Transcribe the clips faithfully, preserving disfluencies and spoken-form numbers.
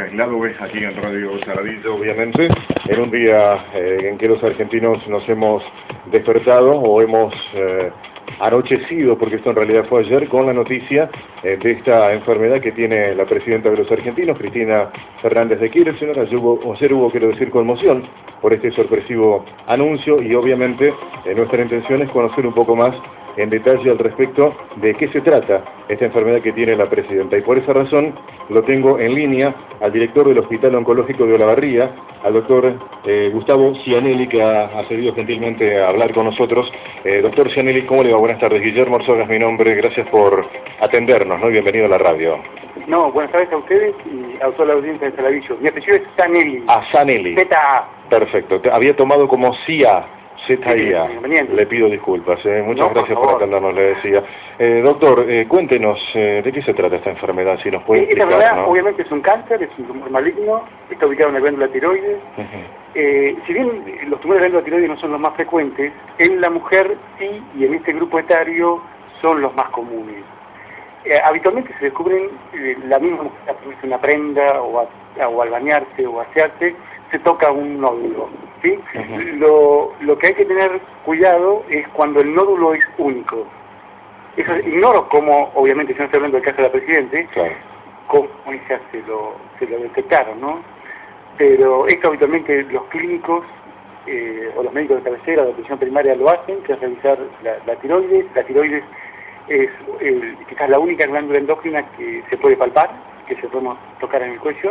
Lado B aquí en Radio Saladillo, obviamente, en un día eh, en que los argentinos nos hemos despertado o hemos eh, anochecido, porque esto en realidad fue ayer, con la noticia eh, de esta enfermedad que tiene la presidenta de los argentinos, Cristina Fernández de Kirchner. Ayer hubo, ayer hubo, quiero decir, conmoción por este sorpresivo anuncio y obviamente eh, nuestra intención es conocer un poco más en detalle al respecto de qué se trata esta enfermedad que tiene la presidenta. Y por esa razón lo tengo en línea al director del Hospital Oncológico de Olavarría, al doctor eh, Gustavo Cianelli, que ha accedido gentilmente a hablar con nosotros. Eh, doctor Cianelli, ¿cómo le va? Buenas tardes. Guillermo Arzoga es mi nombre. Gracias por atendernos, ¿no? Bienvenido a la radio. No, buenas tardes a ustedes y a toda la audiencia de Saladillo. Mi apellido es Cianelli. Ah, Cianelli. Z A. Perfecto. Te había tomado como C I A. Z I A. Sí, le pido disculpas, eh. muchas no, gracias por, por atendernos, le decía. Eh, doctor, eh, cuéntenos, eh, ¿de qué se trata esta enfermedad? Si nos puede sí, explicar, esta enfermedad, ¿no? obviamente es un cáncer, es un tumor maligno, está ubicado en la glándula tiroides. Uh-huh. eh, si bien los tumores de la glándula tiroides no son los más frecuentes, en la mujer sí, y en este grupo etario son los más comunes. Eh, habitualmente se descubren, eh, la misma mujer a ponerse una prenda o, a, o al bañarse o asearse, se toca un nódulo, ¿sí? Uh-huh. lo, lo que hay que tener cuidado es cuando el nódulo es único. Eso, ignoro cómo, obviamente, si no estoy hablando del caso de la Presidente, claro, cómo ella se lo, se lo detectaron, ¿no? Pero esto habitualmente los clínicos eh, o los médicos de cabecera o de atención primaria lo hacen, que es revisar la, la tiroides. La tiroides es eh, quizás la única glándula endócrina que se puede palpar, que se podemos tocar en el cuello.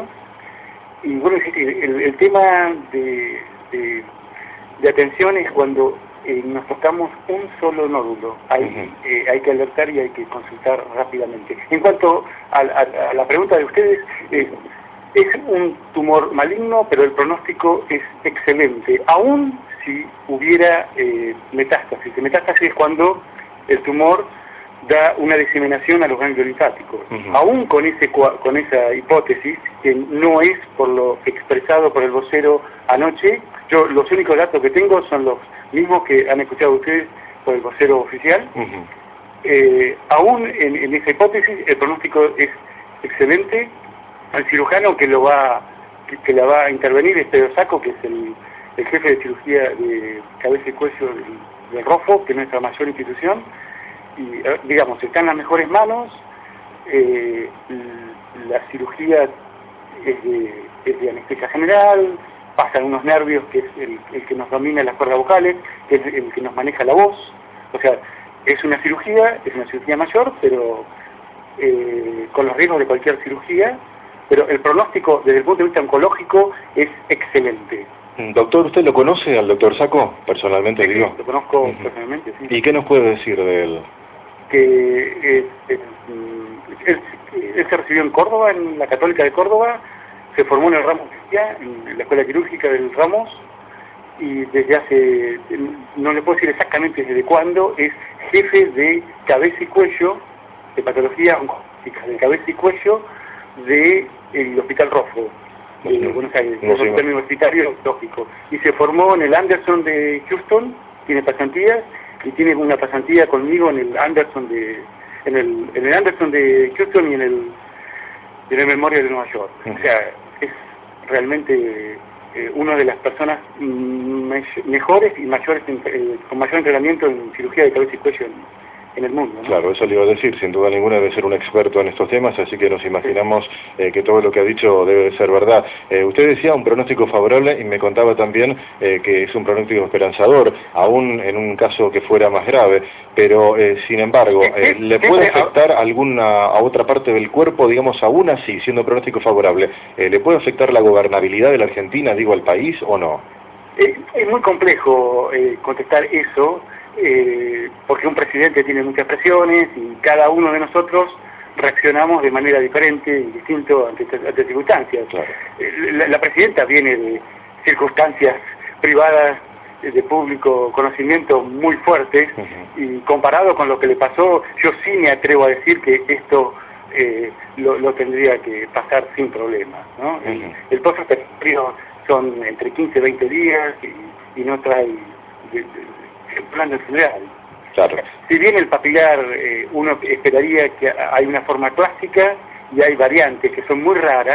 Y bueno, el, el tema de, de, de atención es cuando eh, nos tocamos un solo nódulo. Hay, uh-huh. eh, hay que alertar y hay que consultar rápidamente. En cuanto a, a, a la pregunta de ustedes, eh, es un tumor maligno, pero el pronóstico es excelente, aún si hubiera eh, metástasis. Metástasis es cuando el tumor da una diseminación a los ganglios linfáticos. Uh-huh. Aún con ese con esa hipótesis, que no es por lo expresado por el vocero anoche, yo los únicos datos que tengo son los mismos que han escuchado ustedes por el vocero oficial. Uh-huh. eh, aún en, en esa hipótesis el pronóstico es excelente. El cirujano que lo va que, que la va a intervenir es Pedro Sacco, que es el, el jefe de cirugía de cabeza y cuello del, del ROFO, que es nuestra mayor institución. Y digamos, está en las mejores manos. eh, la cirugía es de, es de anestesia general, pasan unos nervios que es el, el que nos domina las cuerdas vocales, que es el que nos maneja la voz. O sea, es una cirugía, es una cirugía mayor, pero eh, con los riesgos de cualquier cirugía, pero el pronóstico desde el punto de vista oncológico es excelente. Doctor, ¿usted lo conoce al doctor Sacco? Personalmente, sí, digo. Sí, lo conozco uh-huh. personalmente, sí. ¿Y qué nos puede decir de él? Que eh, eh, él, él se recibió en Córdoba, en la Católica de Córdoba, se formó en el Ramos, en la Escuela Quirúrgica del Ramos, y desde hace, no le puedo decir exactamente desde cuándo, es jefe de cabeza y cuello, de patología oncológica, de cabeza y cuello, del de Hospital Rofo, de no, Buenos Aires, no, el Hospital Universitario Lógico, y se formó en el Anderson de Houston, tiene pasantías, y tiene una pasantía conmigo en el Anderson de en el, en el Anderson de Houston y en el en el Memorial de Nueva York. Uh-huh. O sea, es realmente eh, una de las personas me, mejores y mayores eh, con mayor entrenamiento en cirugía de cabeza y cuello en, en el mundo, ¿no? Claro, eso le iba a decir, sin duda ninguna debe ser un experto en estos temas, así que nos imaginamos eh, que todo lo que ha dicho debe de ser verdad. Eh, usted decía un pronóstico favorable y me contaba también eh, que es un pronóstico esperanzador, aún en un caso que fuera más grave, pero eh, sin embargo, eh, ¿le puede afectar alguna a otra parte del cuerpo, digamos, aún así, siendo pronóstico favorable? Eh, ¿Le puede afectar la gobernabilidad de la Argentina, digo, al país o no? Eh, es muy complejo eh, contestar eso, Eh, porque un presidente tiene muchas presiones y cada uno de nosotros reaccionamos de manera diferente y distinto ante, ante circunstancias. Claro. Eh, la, la presidenta viene de circunstancias privadas de público conocimiento muy fuertes, uh-huh. y comparado con lo que le pasó, yo sí me atrevo a decir que esto eh, lo, lo tendría que pasar sin problemas, ¿no? Uh-huh. El, el post-operario son entre quince y veinte días y, y no trae de, de, plan de general. Claro. Si bien el papilar eh, uno esperaría que hay una forma clásica y hay variantes que son muy raras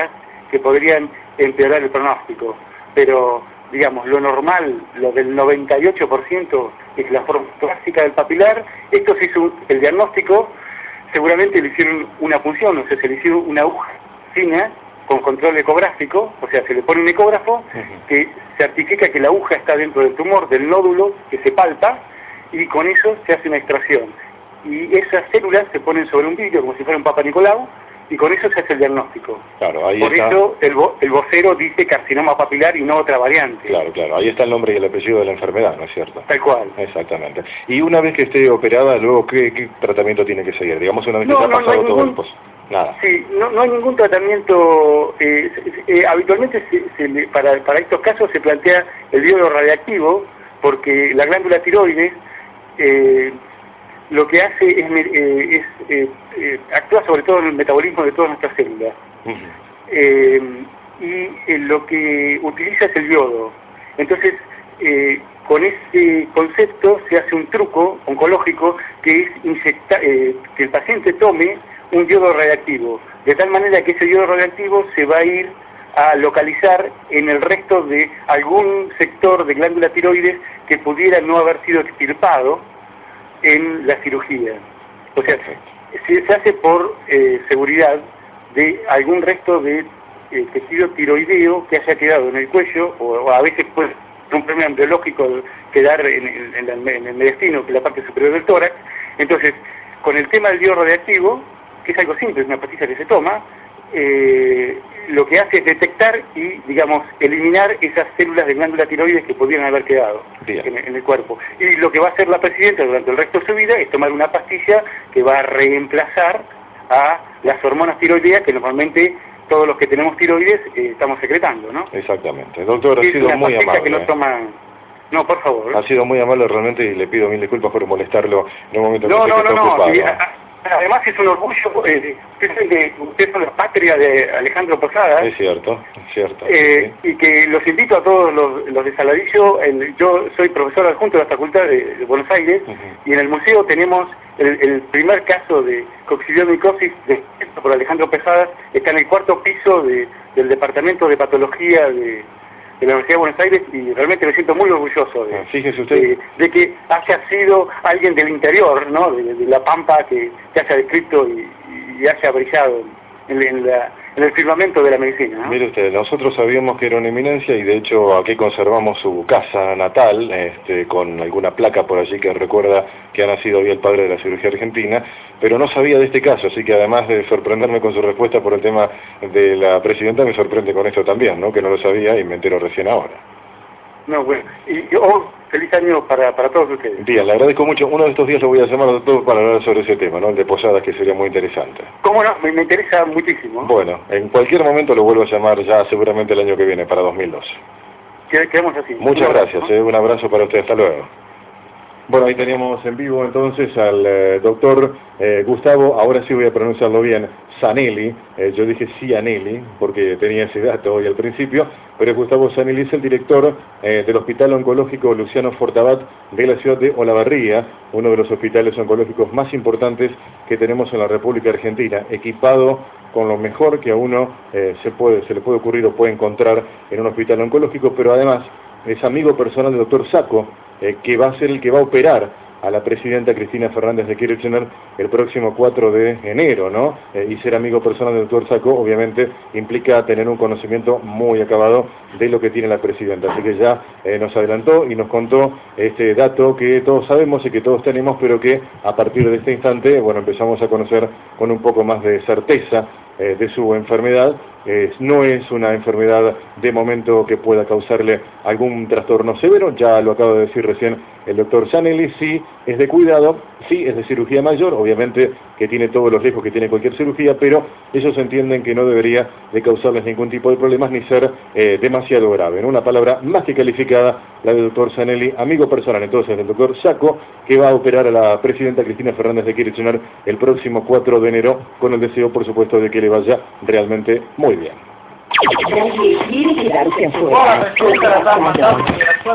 que podrían empeorar el pronóstico, pero digamos, lo normal, lo del noventa y ocho por ciento es la forma clásica del papilar. Esto se hizo el diagnóstico, seguramente le hicieron una punción, o sea, se le hicieron una aguja fina con control ecográfico, o sea, se le pone un ecógrafo uh-huh. que certifica que la aguja está dentro del tumor, del nódulo, que se palpa, y con eso se hace una extracción. Y esas células se ponen sobre un vidrio como si fuera un Papa Nicolau, y con eso se hace el diagnóstico. Claro, ahí Por está. eso el, vo el vocero dice carcinoma papilar y no otra variante. Claro, claro, ahí está el nombre y el apellido de la enfermedad, ¿no es cierto? Tal cual. Exactamente. Y una vez que esté operada, luego, ¿qué, qué tratamiento tiene que seguir? Digamos, una vez que no, se ha no, pasado no todo ningún... el pos... Nada. Sí, no, no hay ningún tratamiento, eh, eh, habitualmente se, se, para, para estos casos se plantea el iodo radiactivo, porque la glándula tiroides eh, lo que hace es, eh, es eh, eh, actúa sobre todo en el metabolismo de todas nuestras células. Uh-huh. eh, y eh, lo que utiliza es el yodo. Entonces, eh, con ese concepto se hace un truco oncológico que es inyectar, eh, que el paciente tome un yodo radiactivo, de tal manera que ese yodo radiactivo se va a ir a localizar en el resto de algún sector de glándula tiroides que pudiera no haber sido extirpado en la cirugía. O sea, se, se hace por eh, seguridad de algún resto de eh, tejido tiroideo que haya quedado en el cuello, o, o a veces puede un problema embriológico quedar en, en, en, la, en el mediastino, que es la parte superior del tórax. Entonces, con el tema del yodo radiactivo, que es algo simple, es una pastilla que se toma, eh, lo que hace es detectar y, digamos, eliminar esas células de glándula tiroides que pudieran haber quedado en, en el cuerpo. Y lo que va a hacer la presidenta durante el resto de su vida es tomar una pastilla que va a reemplazar a las hormonas tiroideas que normalmente todos los que tenemos tiroides eh, estamos secretando, ¿no? Exactamente. Doctor, ha es sido una muy amable. Que no toma... No, por favor. Ha sido muy amable realmente y le pido mil disculpas por molestarlo en un momento no, que no, sé que no, está no, ocupado. Sí, a, además es un orgullo, eh, que ustedes son la patria de Alejandro Posada. Es cierto, es cierto. Eh, sí. Y que los invito a todos los, los de Saladillo. El, yo soy profesor adjunto de la Facultad de, de Buenos Aires, uh-huh. y en el museo tenemos el, el primer caso de coccidiomicosis descrito por Alejandro Posada, está en el cuarto piso de, del Departamento de Patología de... de la Universidad de Buenos Aires, y realmente me siento muy orgulloso de, Fíjese usted. de, de que haya sido alguien del interior, ¿no? de, de la Pampa, que, que haya descrito y, y haya brillado en, en, la, en el firmamento de la medicina, ¿no? Mire usted, nosotros sabíamos que era una eminencia y de hecho aquí conservamos su casa natal, este, con alguna placa por allí que recuerda que ha nacido hoy el padre de la cirugía argentina, pero no sabía de este caso, así que además de sorprenderme con su respuesta por el tema de la presidenta, me sorprende con esto también, ¿no? Que no lo sabía y me entero recién ahora. No, bueno, y oh, feliz año para, para todos ustedes. Bien, le agradezco mucho. Uno de estos días lo voy a llamar, doctor, para hablar sobre ese tema, ¿no? El de Posadas, que sería muy interesante. ¿Cómo no? Me, me interesa muchísimo. Bueno, en cualquier momento lo vuelvo a llamar ya seguramente el año que viene, para dos mil doce. Quedamos así. Muchas gracias, ¿eh? Un abrazo para usted, hasta luego. Bueno, ahí teníamos en vivo entonces al eh, doctor eh, Gustavo, ahora sí voy a pronunciarlo bien, Zanelli, eh, yo dije Cianelli, porque tenía ese dato hoy al principio, pero Gustavo Zanelli es el director eh, del Hospital Oncológico Luciano Fortabat de la ciudad de Olavarría, uno de los hospitales oncológicos más importantes que tenemos en la República Argentina, equipado con lo mejor que a uno eh, se, puede, se le puede ocurrir o puede encontrar en un hospital oncológico, pero además es amigo personal del doctor Sacco, eh, que va a ser el que va a operar a la presidenta Cristina Fernández de Kirchner el próximo cuatro de enero, ¿no? Eh, y ser amigo personal del doctor Sacco, obviamente, implica tener un conocimiento muy acabado de lo que tiene la presidenta. Así que ya eh, nos adelantó y nos contó este dato que todos sabemos y que todos tenemos, pero que a partir de este instante, bueno, empezamos a conocer con un poco más de certeza eh, de su enfermedad. Eh, no es una enfermedad de momento que pueda causarle algún trastorno severo, ya lo acaba de decir recién el doctor Zanelli, sí es de cuidado, sí es de cirugía mayor, obviamente que tiene todos los riesgos que tiene cualquier cirugía, pero ellos entienden que no debería de causarles ningún tipo de problemas ni ser eh, demasiado grave. En una palabra más que calificada, la del doctor Zanelli, amigo personal entonces del doctor Sacco, que va a operar a la presidenta Cristina Fernández de Kirchner el próximo cuatro de enero, con el deseo, por supuesto, de que le vaya realmente muy bien.